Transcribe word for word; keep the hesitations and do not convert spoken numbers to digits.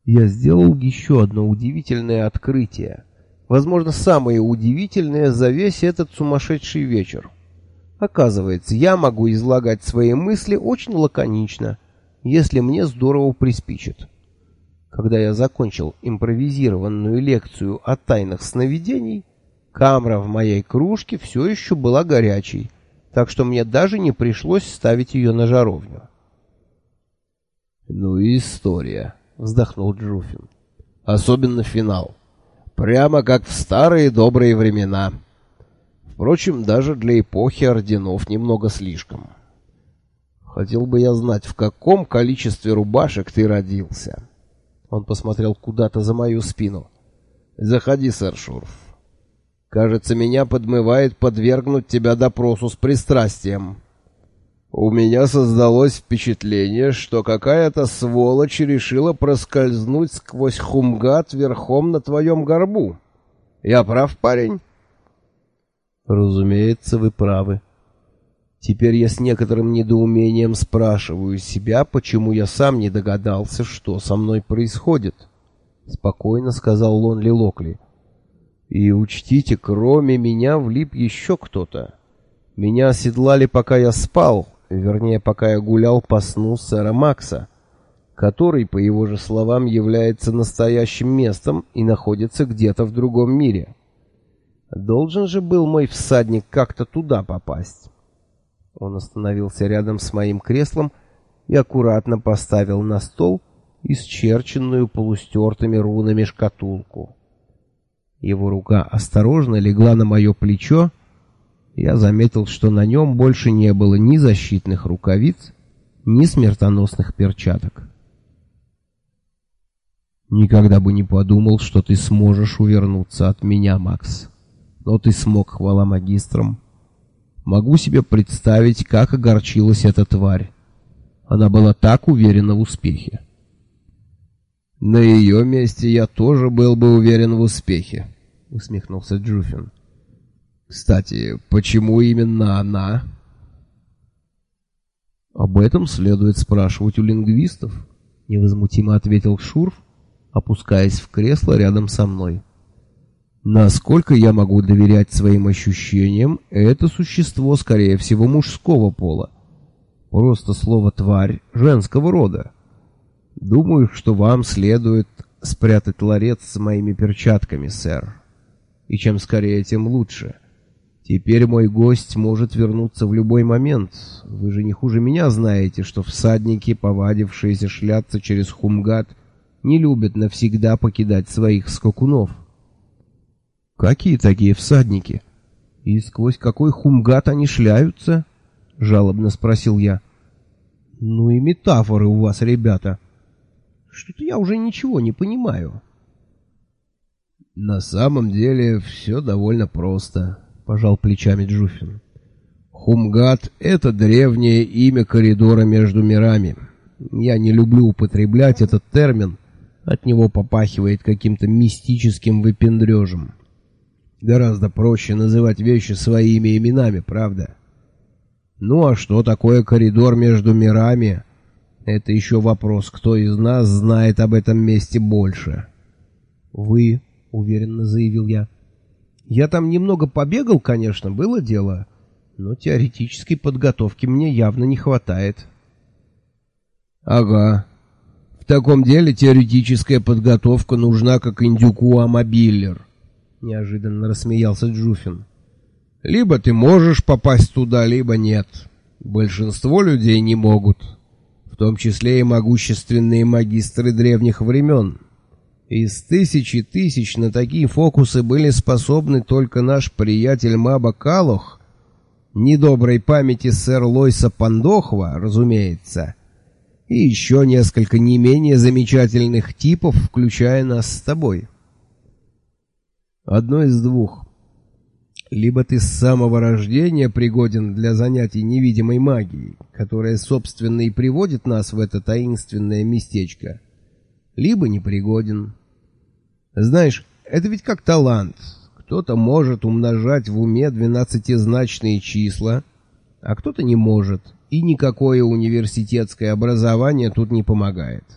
Я сделал еще одно удивительное открытие. Возможно, самое удивительное за весь этот сумасшедший вечер. Оказывается, я могу излагать свои мысли очень лаконично, если мне здорово приспичит. Когда я закончил импровизированную лекцию о тайнах сновидений, камра в моей кружке все еще была горячей, так что мне даже не пришлось ставить ее на жаровню. «Ну и история», — вздохнул Джуфин. «Особенно финал. Прямо как в старые добрые времена. Впрочем, даже для эпохи орденов немного слишком. Хотел бы я знать, в каком количестве рубашек ты родился». Он посмотрел куда-то за мою спину. «Заходи, сэр Шурф. Кажется, меня подмывает подвергнуть тебя допросу с пристрастием. У меня создалось впечатление, что какая-то сволочь решила проскользнуть сквозь Хумгат верхом на твоем горбу. Я прав, парень?» «Разумеется, вы правы. Теперь я с некоторым недоумением спрашиваю себя, почему я сам не догадался, что со мной происходит», — спокойно сказал Лонли Локли. «И учтите, кроме меня влип еще кто-то. Меня оседлали, пока я спал, вернее, пока я гулял по сну сэра Макса, который, по его же словам, является настоящим местом и находится где-то в другом мире. Должен же был мой всадник как-то туда попасть». Он остановился рядом с моим креслом и аккуратно поставил на стол исчерченную полустертыми рунами шкатулку. Его рука осторожно легла на мое плечо. Я заметил, что на нем больше не было ни защитных рукавиц, ни смертоносных перчаток. «Никогда бы не подумал, что ты сможешь увернуться от меня, Макс. Но ты смог, хвала магистрам. Могу себе представить, как огорчилась эта тварь. Она была так уверена в успехе». «На ее месте я тоже был бы уверен в успехе», — усмехнулся Джуфин. «Кстати, почему именно она?» «Об этом следует спрашивать у лингвистов», — невозмутимо ответил Шурф, опускаясь в кресло рядом со мной. «Насколько я могу доверять своим ощущениям, это существо, скорее всего, мужского пола. Просто слово «тварь» женского рода. Думаю, что вам следует спрятать ларец с моими перчатками, сэр. И чем скорее, тем лучше. Теперь мой гость может вернуться в любой момент. Вы же не хуже меня знаете, что всадники, повадившиеся шляться через Хумгат, не любят навсегда покидать своих скакунов». «Какие такие всадники? И сквозь какой Хумгат они шляются?» — жалобно спросил я. «Ну и метафоры у вас, ребята. Что-то я уже ничего не понимаю». «На самом деле все довольно просто», — пожал плечами Джуфин. «Хумгат — это древнее имя коридора между мирами. Я не люблю употреблять этот термин, от него попахивает каким-то мистическим выпендрежем. Гораздо проще называть вещи своими именами, правда? Ну а что такое коридор между мирами? Это еще вопрос, кто из нас знает об этом месте больше». «Вы», — уверенно заявил я. «Я там немного побегал, конечно, было дело, но теоретической подготовки мне явно не хватает». «Ага. В таком деле теоретическая подготовка нужна, как индюку амобиллер», — неожиданно рассмеялся Джуфин. «Либо ты можешь попасть туда, либо нет. Большинство людей не могут, в том числе и могущественные магистры древних времен. Из тысячи тысяч на такие фокусы были способны только наш приятель Маба Калох, недоброй памяти сэр Лойса Пандохва, разумеется, и еще несколько не менее замечательных типов, включая нас с тобой. Одно из двух. Либо ты с самого рождения пригоден для занятий невидимой магией, которая, собственно, и приводит нас в это таинственное местечко, либо не пригоден. Знаешь, это ведь как талант. Кто-то может умножать в уме двенадцатизначные числа, а кто-то не может, и никакое университетское образование тут не помогает.